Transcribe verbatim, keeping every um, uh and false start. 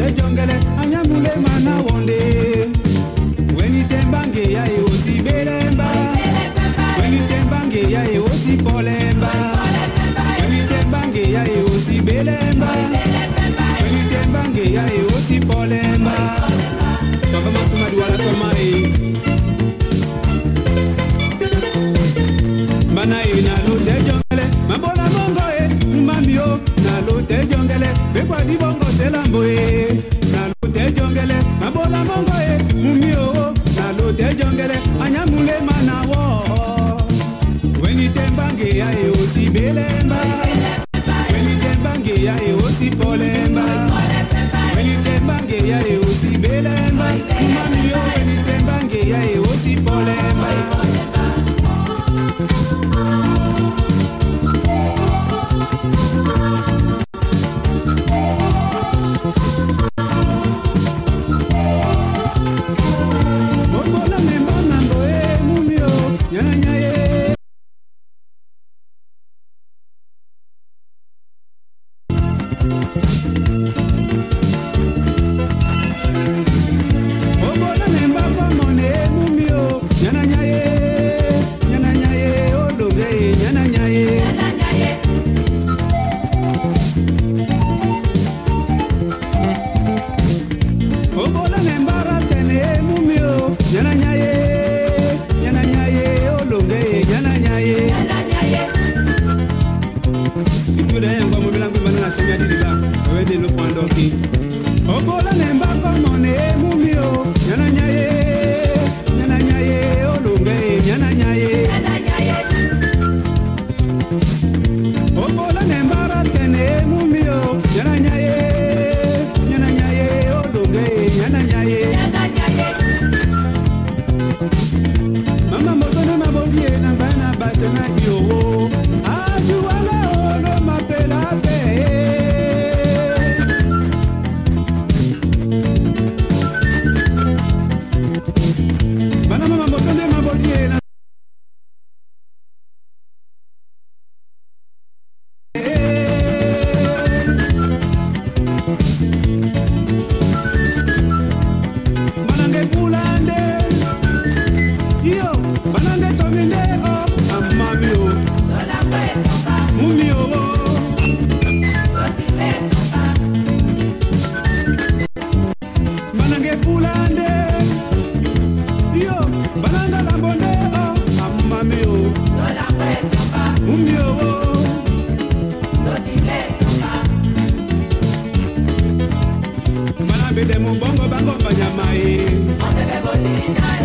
jongele anyamule mana wonde. Weni tembange ya e oti belemba. Weni tembange ya e oti polemba. Weni tembange ya e oti belemba. Weni tembange ya e oti polemba. Toka masuma duwala somai. Mana e na lo te jongele mabola bongo e mamio na lo te jongele be kwa di bongo selambo e na lo te jongele mabola bongo e mumio na lo te jongele anyamule mana wo weni tembange ya e oti belemba weni tembange ya e oti polemba weni tembange ya e oti belemba mamio weni tembange ya e oti polemba. Bongo bango banyamae.